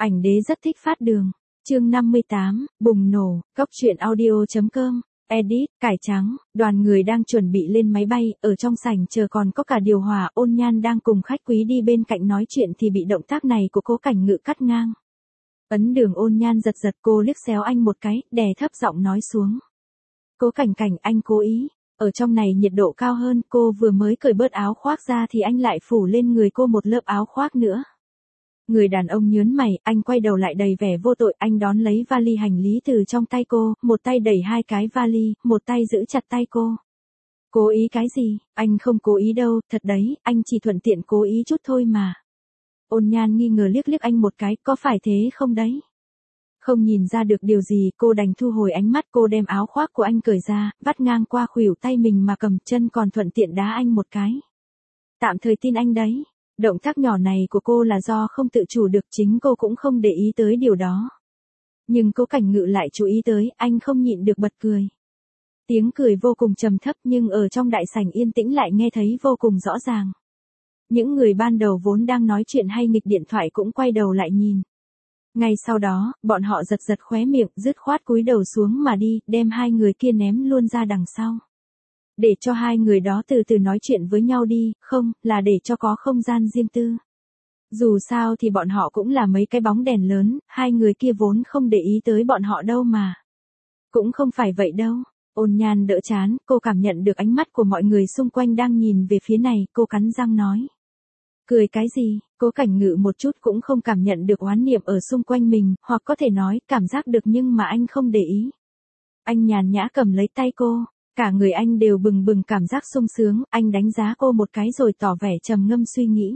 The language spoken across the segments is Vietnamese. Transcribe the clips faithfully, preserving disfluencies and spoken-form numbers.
Ảnh đế rất thích phát đường. Chương năm mươi tám, bùng nổ, góc truyện audio.com, edit, cải trắng, đoàn người đang chuẩn bị lên máy bay, ở trong sảnh chờ còn có cả điều hòa, Ôn Nhan đang cùng khách quý đi bên cạnh nói chuyện thì bị động tác này của Cố Cảnh Ngự cắt ngang. Ấn Đường Ôn Nhan giật giật, cô liếc xéo anh một cái, đè thấp giọng nói xuống. Cố Cảnh Cảnh, anh cố ý, ở trong này nhiệt độ cao hơn, cô vừa mới cởi bớt áo khoác ra thì anh lại phủ lên người cô một lớp áo khoác nữa. Người đàn ông nhớn mày, anh quay đầu lại đầy vẻ vô tội, anh đón lấy vali hành lý từ trong tay cô, một tay đẩy hai cái vali, một tay giữ chặt tay cô. Cố ý cái gì, anh không cố ý đâu, thật đấy, anh chỉ thuận tiện cố ý chút thôi mà. Ôn Nhan nghi ngờ liếc liếc anh một cái, có phải thế không đấy? Không nhìn ra được điều gì, cô đành thu hồi ánh mắt, cô đem áo khoác của anh cởi ra, vắt ngang qua khuỷu tay mình mà cầm chân còn thuận tiện đá anh một cái. Tạm thời tin anh đấy. Động tác nhỏ này của cô là do không tự chủ được, chính cô cũng không để ý tới điều đó. Nhưng Cố Cảnh Ngự lại chú ý tới, anh không nhịn được bật cười. Tiếng cười vô cùng trầm thấp nhưng ở trong đại sảnh yên tĩnh lại nghe thấy vô cùng rõ ràng. Những người ban đầu vốn đang nói chuyện hay nghịch điện thoại cũng quay đầu lại nhìn. Ngay sau đó, bọn họ giật giật khóe miệng, dứt khoát cúi đầu xuống mà đi, đem hai người kia ném luôn ra đằng sau. Để cho hai người đó từ từ nói chuyện với nhau đi, không, là để cho có không gian riêng tư. Dù sao thì bọn họ cũng là mấy cái bóng đèn lớn, hai người kia vốn không để ý tới bọn họ đâu mà. Cũng không phải vậy đâu. Ôn Nhan đỡ chán, cô cảm nhận được ánh mắt của mọi người xung quanh đang nhìn về phía này, cô cắn răng nói. Cười cái gì, Cố Cảnh Ngự một chút cũng không cảm nhận được oán niệm ở xung quanh mình, hoặc có thể nói, cảm giác được nhưng mà anh không để ý. Anh nhàn nhã cầm lấy tay cô. Cả người anh đều bừng bừng cảm giác sung sướng, anh đánh giá cô một cái rồi tỏ vẻ trầm ngâm suy nghĩ.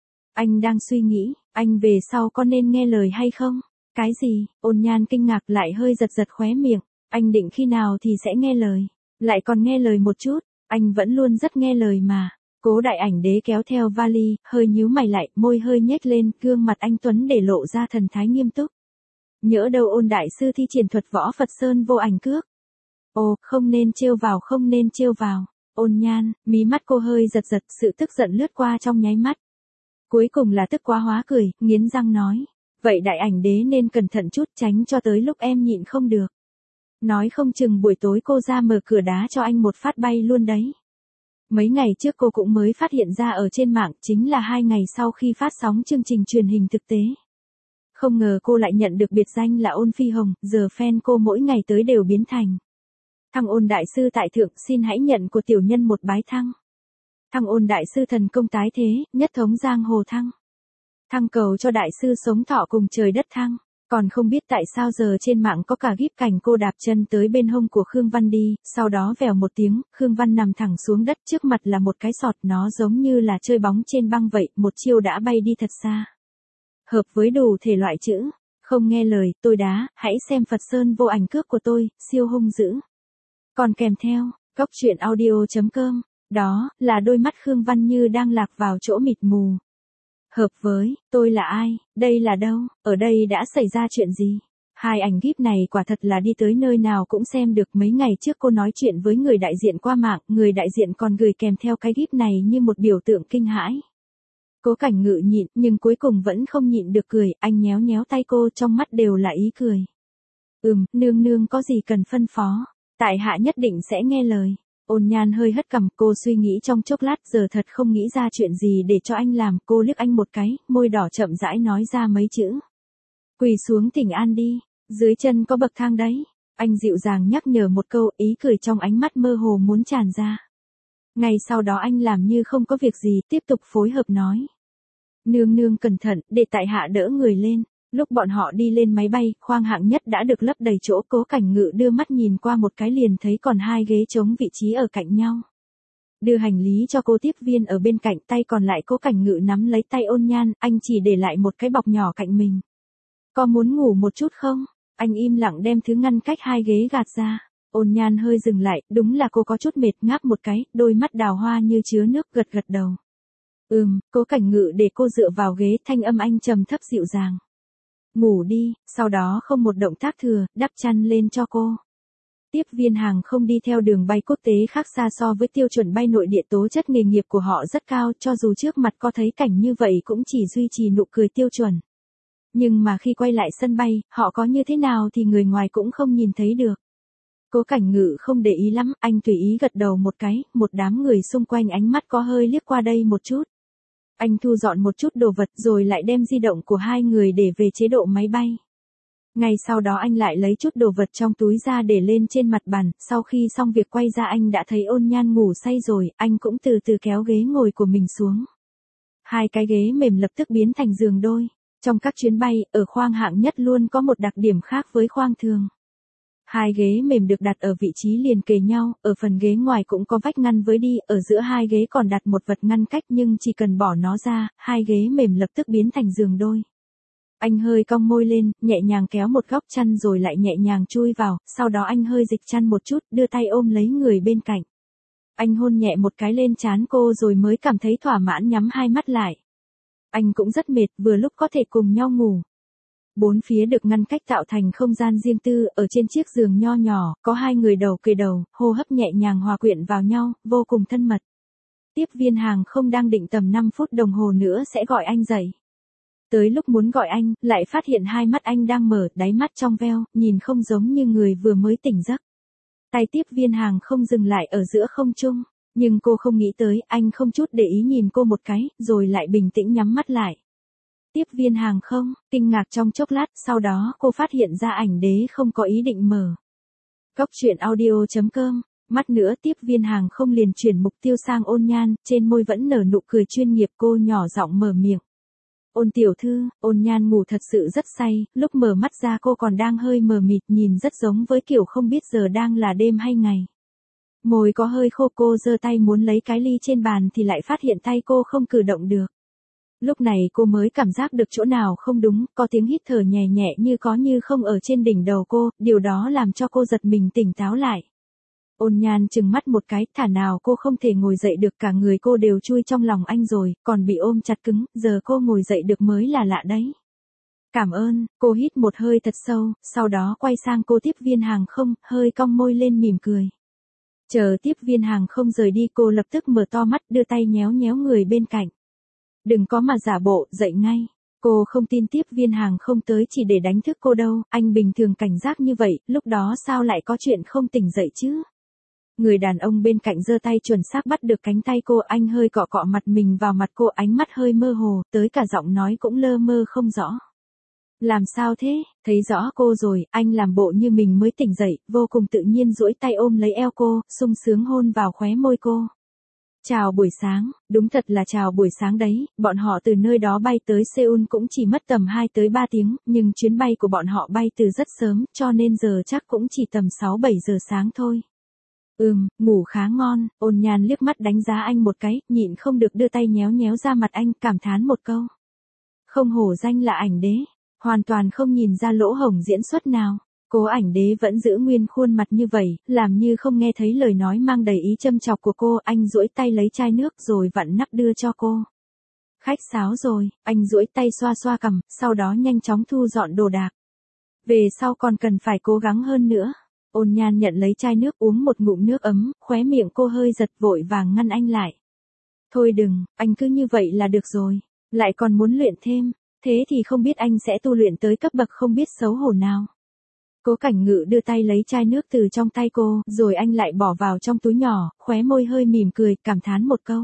Anh đang suy nghĩ, anh về sau có nên nghe lời hay không? Cái gì? Ôn Nhan kinh ngạc lại hơi giật giật khóe miệng. Anh định khi nào thì sẽ nghe lời? Lại còn nghe lời một chút, anh vẫn luôn rất nghe lời mà. Cố Đại Ảnh Đế kéo theo vali, hơi nhíu mày lại, môi hơi nhếch lên, gương mặt anh tuấn để lộ ra thần thái nghiêm túc. Nhỡ đâu Ôn đại sư thi triển thuật võ Phật Sơn vô ảnh cước. Ồ, không nên trêu vào, không nên trêu vào. Ôn Nhan, mí mắt cô hơi giật giật, sự tức giận lướt qua trong nháy mắt. Cuối cùng là tức quá hóa cười, nghiến răng nói. Vậy Đại Ảnh Đế nên cẩn thận chút, tránh cho tới lúc em nhịn không được. Nói không chừng buổi tối cô ra mở cửa đá cho anh một phát bay luôn đấy. Mấy ngày trước cô cũng mới phát hiện ra ở trên mạng, chính là hai ngày sau khi phát sóng chương trình truyền hình thực tế. Không ngờ cô lại nhận được biệt danh là Ôn Phi Hồng, giờ fan cô mỗi ngày tới đều biến thành. Thăng Ôn đại sư tại thượng, xin hãy nhận của tiểu nhân một bái thăng. Thăng Ôn đại sư thần công tái thế, nhất thống giang hồ thăng. Thăng cầu cho đại sư sống thọ cùng trời đất thăng. Còn không biết tại sao giờ trên mạng có cả gíp cảnh cô đạp chân tới bên hông của Khương Văn đi, sau đó vèo một tiếng, Khương Văn nằm thẳng xuống đất, trước mặt là một cái sọt, nó giống như là chơi bóng trên băng vậy, một chiêu đã bay đi thật xa. Hợp với đủ thể loại chữ, không nghe lời, tôi đá, hãy xem Phật Sơn vô ảnh cước của tôi, siêu hung dữ. Còn kèm theo, góc truyện audio.com, đó là đôi mắt Khương Văn như đang lạc vào chỗ mịt mù. Hợp với, tôi là ai, đây là đâu, ở đây đã xảy ra chuyện gì? Hai ảnh gíp này quả thật là đi tới nơi nào cũng xem được. Mấy ngày trước cô nói chuyện với người đại diện qua mạng, người đại diện còn gửi kèm theo cái gíp này như một biểu tượng kinh hãi. Cố Cảnh Ngự nhịn, nhưng cuối cùng vẫn không nhịn được cười, anh nhéo nhéo tay cô, trong mắt đều là ý cười. Ừm, nương nương có gì cần phân phó, tại hạ nhất định sẽ nghe lời. Ôn Nhan hơi hất cằm, cô suy nghĩ trong chốc lát, giờ thật không nghĩ ra chuyện gì để cho anh làm, cô liếc anh một cái, môi đỏ chậm rãi nói ra mấy chữ. Quỳ xuống thỉnh an đi, dưới chân có bậc thang đấy. Anh dịu dàng nhắc nhở một câu, ý cười trong ánh mắt mơ hồ muốn tràn ra. Ngay sau đó anh làm như không có việc gì, tiếp tục phối hợp nói. Nương nương cẩn thận, để tại hạ đỡ người lên. Lúc bọn họ đi lên máy bay, khoang hạng nhất đã được lấp đầy chỗ, Cố Cảnh Ngự đưa mắt nhìn qua một cái liền thấy còn hai ghế trống vị trí ở cạnh nhau. Đưa hành lý cho cô tiếp viên ở bên cạnh, tay còn lại Cố Cảnh Ngự nắm lấy tay Ôn Nhan, anh chỉ để lại một cái bọc nhỏ cạnh mình. Có muốn ngủ một chút không? Anh im lặng đem thứ ngăn cách hai ghế gạt ra. Ôn Nhan hơi dừng lại, đúng là cô có chút mệt, ngáp một cái, đôi mắt đào hoa như chứa nước, gật gật đầu. Ừm, Cố Cảnh Ngự để cô dựa vào ghế, thanh âm anh trầm thấp dịu dàng. Ngủ đi, sau đó không một động tác thừa, đắp chăn lên cho cô. Tiếp viên hàng không đi theo đường bay quốc tế khác xa so với tiêu chuẩn bay nội địa, tố chất nghề nghiệp của họ rất cao, cho dù trước mặt có thấy cảnh như vậy cũng chỉ duy trì nụ cười tiêu chuẩn. Nhưng mà khi quay lại sân bay, họ có như thế nào thì người ngoài cũng không nhìn thấy được. Cố Cảnh Ngự không để ý lắm, anh tùy ý gật đầu một cái, một đám người xung quanh ánh mắt có hơi liếc qua đây một chút. Anh thu dọn một chút đồ vật rồi lại đem di động của hai người để về chế độ máy bay. Ngay sau đó anh lại lấy chút đồ vật trong túi ra để lên trên mặt bàn, sau khi xong việc quay ra anh đã thấy Ôn Nhan ngủ say rồi, anh cũng từ từ kéo ghế ngồi của mình xuống. Hai cái ghế mềm lập tức biến thành giường đôi. Trong các chuyến bay, ở khoang hạng nhất luôn có một đặc điểm khác với khoang thường. Hai ghế mềm được đặt ở vị trí liền kề nhau, ở phần ghế ngoài cũng có vách ngăn với đi, ở giữa hai ghế còn đặt một vật ngăn cách nhưng chỉ cần bỏ nó ra, hai ghế mềm lập tức biến thành giường đôi. Anh hơi cong môi lên, nhẹ nhàng kéo một góc chăn rồi lại nhẹ nhàng chui vào, sau đó anh hơi dịch chăn một chút, đưa tay ôm lấy người bên cạnh. Anh hôn nhẹ một cái lên trán cô rồi mới cảm thấy thỏa mãn nhắm hai mắt lại. Anh cũng rất mệt, vừa lúc có thể cùng nhau ngủ. Bốn phía được ngăn cách tạo thành không gian riêng tư, ở trên chiếc giường nho nhỏ, có hai người đầu kề đầu, hô hấp nhẹ nhàng hòa quyện vào nhau, vô cùng thân mật. Tiếp viên hàng không đang định tầm năm phút đồng hồ nữa sẽ gọi anh dậy. Tới lúc muốn gọi anh, lại phát hiện hai mắt anh đang mở, đáy mắt trong veo, nhìn không giống như người vừa mới tỉnh giấc. Tay tiếp viên hàng không dừng lại ở giữa không trung, nhưng cô không nghĩ tới, anh không chút để ý nhìn cô một cái, rồi lại bình tĩnh nhắm mắt lại. Tiếp viên hàng không, kinh ngạc trong chốc lát, sau đó cô phát hiện ra ảnh đế không có ý định mở. Cốc truyện audio chấm com, mắt nữa tiếp viên hàng không liền chuyển mục tiêu sang Ôn Nhan, trên môi vẫn nở nụ cười chuyên nghiệp, cô nhỏ giọng mở miệng. Ôn tiểu thư, Ôn Nhan ngủ thật sự rất say, lúc mở mắt ra cô còn đang hơi mờ mịt, nhìn rất giống với kiểu không biết giờ đang là đêm hay ngày. Môi có hơi khô, cô giơ tay muốn lấy cái ly trên bàn thì lại phát hiện tay cô không cử động được. Lúc này cô mới cảm giác được chỗ nào không đúng, có tiếng hít thở nhẹ nhẹ như có như không ở trên đỉnh đầu cô, điều đó làm cho cô giật mình tỉnh táo lại. Ôn Nhan trừng mắt một cái, thả nào cô không thể ngồi dậy được, cả người cô đều chui trong lòng anh rồi, còn bị ôm chặt cứng, giờ cô ngồi dậy được mới là lạ đấy. Cảm ơn, cô hít một hơi thật sâu, sau đó quay sang cô tiếp viên hàng không, hơi cong môi lên mỉm cười. Chờ tiếp viên hàng không rời đi, cô lập tức mở to mắt, đưa tay nhéo nhéo người bên cạnh. Đừng có mà giả bộ, dậy ngay. Cô không tin tiếp viên hàng không tới chỉ để đánh thức cô đâu, anh bình thường cảnh giác như vậy, lúc đó sao lại có chuyện không tỉnh dậy chứ? Người đàn ông bên cạnh giơ tay chuẩn xác bắt được cánh tay cô, anh hơi cọ cọ mặt mình vào mặt cô, ánh mắt hơi mơ hồ, tới cả giọng nói cũng lơ mơ không rõ. Làm sao thế? Thấy rõ cô rồi, anh làm bộ như mình mới tỉnh dậy, vô cùng tự nhiên duỗi tay ôm lấy eo cô, sung sướng hôn vào khóe môi cô. Chào buổi sáng, đúng thật là chào buổi sáng đấy, bọn họ từ nơi đó bay tới Seoul cũng chỉ mất tầm hai tới ba tiếng, nhưng chuyến bay của bọn họ bay từ rất sớm, cho nên giờ chắc cũng chỉ tầm sáu bảy giờ sáng thôi. Ừm, ngủ khá ngon, Ôn Nhan liếc mắt đánh giá anh một cái, nhịn không được đưa tay nhéo nhéo ra mặt anh, cảm thán một câu. Không hổ danh là ảnh đế, hoàn toàn không nhìn ra lỗ hổng diễn xuất nào. Cố Ảnh Đế vẫn giữ nguyên khuôn mặt như vậy, làm như không nghe thấy lời nói mang đầy ý châm chọc của cô, anh duỗi tay lấy chai nước rồi vặn nắp đưa cho cô. Khách sáo rồi, anh duỗi tay xoa xoa cằm, sau đó nhanh chóng thu dọn đồ đạc. Về sau còn cần phải cố gắng hơn nữa. Ôn Nhan nhận lấy chai nước uống một ngụm nước ấm, khóe miệng cô hơi giật, vội vàng ngăn anh lại. Thôi đừng, anh cứ như vậy là được rồi, lại còn muốn luyện thêm, thế thì không biết anh sẽ tu luyện tới cấp bậc không biết xấu hổ nào. Cố Cảnh Ngự đưa tay lấy chai nước từ trong tay cô, rồi anh lại bỏ vào trong túi nhỏ, khóe môi hơi mỉm cười, cảm thán một câu.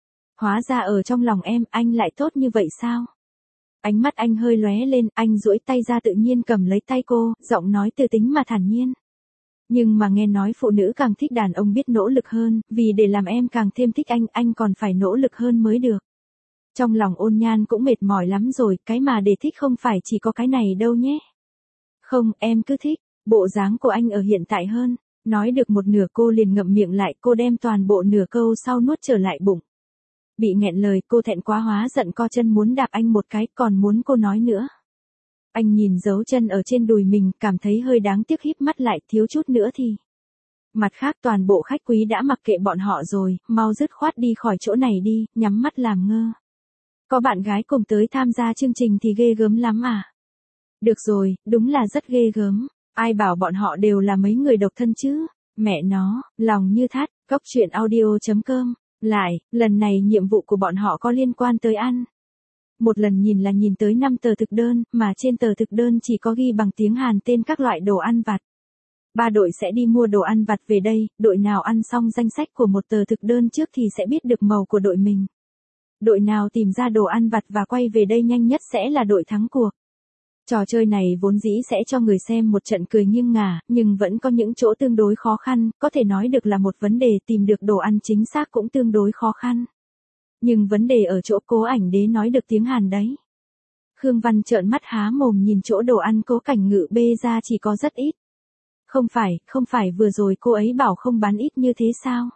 Hóa ra ở trong lòng em, anh lại tốt như vậy sao? Ánh mắt anh hơi lóe lên, anh duỗi tay ra tự nhiên cầm lấy tay cô, giọng nói từ tính mà thản nhiên. Nhưng mà nghe nói phụ nữ càng thích đàn ông biết nỗ lực hơn, vì để làm em càng thêm thích anh, anh còn phải nỗ lực hơn mới được. Trong lòng Ôn Nhan cũng mệt mỏi lắm rồi, cái mà để thích không phải chỉ có cái này đâu nhé. Không, em cứ thích, bộ dáng của anh ở hiện tại hơn. Nói được một nửa cô liền ngậm miệng lại, cô đem toàn bộ nửa câu sau nuốt trở lại bụng. Bị nghẹn lời, cô thẹn quá hóa giận co chân muốn đạp anh một cái, còn muốn cô nói nữa. Anh nhìn dấu chân ở trên đùi mình, cảm thấy hơi đáng tiếc, híp mắt lại, thiếu chút nữa thì. Mặt khác toàn bộ khách quý đã mặc kệ bọn họ rồi, mau dứt khoát đi khỏi chỗ này đi, nhắm mắt làm ngơ. Có bạn gái cùng tới tham gia chương trình thì ghê gớm lắm à? Được rồi, đúng là rất ghê gớm. Ai bảo bọn họ đều là mấy người độc thân chứ? Mẹ nó, lòng như thắt, cốc truyện audio chấm com. Lại, lần này nhiệm vụ của bọn họ có liên quan tới ăn. Một lần nhìn là nhìn tới năm tờ thực đơn, mà trên tờ thực đơn chỉ có ghi bằng tiếng Hàn tên các loại đồ ăn vặt. Ba đội sẽ đi mua đồ ăn vặt về đây, đội nào ăn xong danh sách của một tờ thực đơn trước thì sẽ biết được màu của đội mình. Đội nào tìm ra đồ ăn vặt và quay về đây nhanh nhất sẽ là đội thắng cuộc. Trò chơi này vốn dĩ sẽ cho người xem một trận cười nghiêng ngả, nhưng vẫn có những chỗ tương đối khó khăn, có thể nói được là một vấn đề tìm được đồ ăn chính xác cũng tương đối khó khăn. Nhưng vấn đề ở chỗ Cố Ảnh Đế nói được tiếng Hàn đấy. Khương Văn trợn mắt há mồm nhìn chỗ đồ ăn Cố Cảnh Ngự bê ra chỉ có rất ít. Không phải, không phải vừa rồi cô ấy bảo không bán ít như thế sao?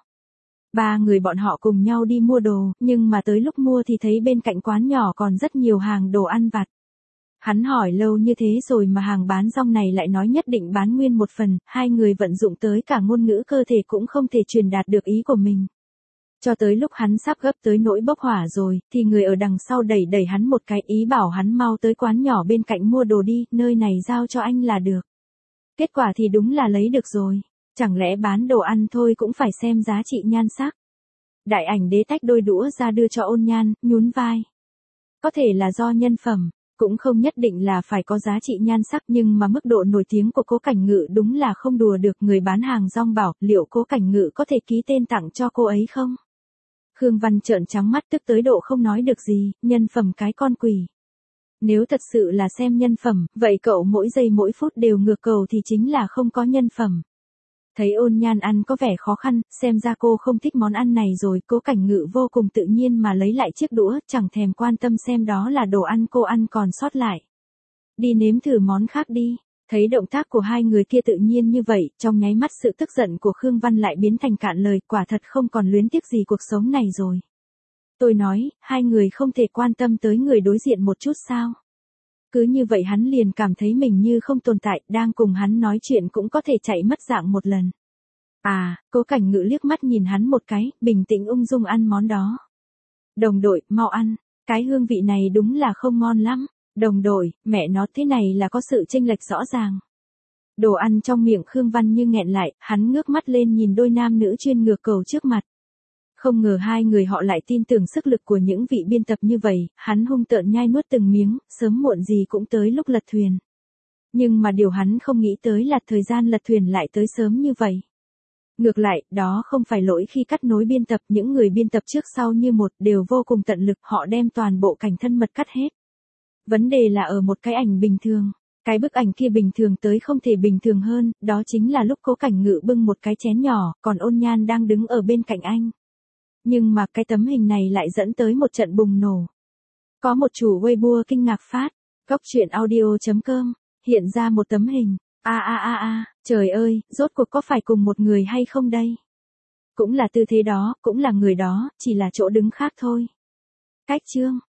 Ba người bọn họ cùng nhau đi mua đồ, nhưng mà tới lúc mua thì thấy bên cạnh quán nhỏ còn rất nhiều hàng đồ ăn vặt. Hắn hỏi lâu như thế rồi mà hàng bán rong này lại nói nhất định bán nguyên một phần, hai người vận dụng tới cả ngôn ngữ cơ thể cũng không thể truyền đạt được ý của mình. Cho tới lúc hắn sắp gấp tới nỗi bốc hỏa rồi, thì người ở đằng sau đẩy đẩy hắn một cái ý bảo hắn mau tới quán nhỏ bên cạnh mua đồ đi, nơi này giao cho anh là được. Kết quả thì đúng là lấy được rồi. Chẳng lẽ bán đồ ăn thôi cũng phải xem giá trị nhan sắc. Đại Ảnh Đế tách đôi đũa ra đưa cho Ôn Nhan, nhún vai. Có thể là do nhân phẩm, cũng không nhất định là phải có giá trị nhan sắc, nhưng mà mức độ nổi tiếng của Cố Cảnh Ngự đúng là không đùa được. Người bán hàng rong bảo, liệu Cố Cảnh Ngự có thể ký tên tặng cho cô ấy không? Khương Văn trợn trắng mắt tức tới độ không nói được gì, nhân phẩm cái con quỷ. Nếu thật sự là xem nhân phẩm, vậy cậu mỗi giây mỗi phút đều ngược cầu thì chính là không có nhân phẩm. Thấy Ôn Nhan ăn có vẻ khó khăn, xem ra cô không thích món ăn này rồi, Cố Cảnh Ngự vô cùng tự nhiên mà lấy lại chiếc đũa, chẳng thèm quan tâm xem đó là đồ ăn cô ăn còn sót lại. Đi nếm thử món khác đi. Thấy động tác của hai người kia tự nhiên như vậy, trong nháy mắt sự tức giận của Khương Văn lại biến thành cạn lời, quả thật không còn luyến tiếc gì cuộc sống này rồi. Tôi nói, hai người không thể quan tâm tới người đối diện một chút sao? Cứ như vậy hắn liền cảm thấy mình như không tồn tại, đang cùng hắn nói chuyện cũng có thể chạy mất dạng một lần. À, Cố Cảnh Ngự liếc mắt nhìn hắn một cái, bình tĩnh ung dung ăn món đó. Đồng đội, mau ăn, cái hương vị này đúng là không ngon lắm. Đồng đội, mẹ nó thế này là có sự chênh lệch rõ ràng. Đồ ăn trong miệng Khương Văn như nghẹn lại, hắn ngước mắt lên nhìn đôi nam nữ chuyên ngược cầu trước mặt. Không ngờ hai người họ lại tin tưởng sức lực của những vị biên tập như vậy, hắn hung tợn nhai nuốt từng miếng, sớm muộn gì cũng tới lúc lật thuyền. Nhưng mà điều hắn không nghĩ tới là thời gian lật thuyền lại tới sớm như vậy. Ngược lại, đó không phải lỗi khi cắt nối biên tập, những người biên tập trước sau như một đều vô cùng tận lực, họ đem toàn bộ cảnh thân mật cắt hết. Vấn đề là ở một cái ảnh bình thường. Cái bức ảnh kia bình thường tới không thể bình thường hơn, đó chính là lúc Cố Cảnh Ngự bưng một cái chén nhỏ, còn Ôn Nhan đang đứng ở bên cạnh anh. Nhưng mà cái tấm hình này lại dẫn tới một trận bùng nổ. Có một chủ Weibo kinh ngạc phát, góc truyện audio chấm com, hiện ra một tấm hình. A a a a, trời ơi, rốt cuộc có phải cùng một người hay không đây? Cũng là tư thế đó, cũng là người đó, chỉ là chỗ đứng khác thôi. Cách chương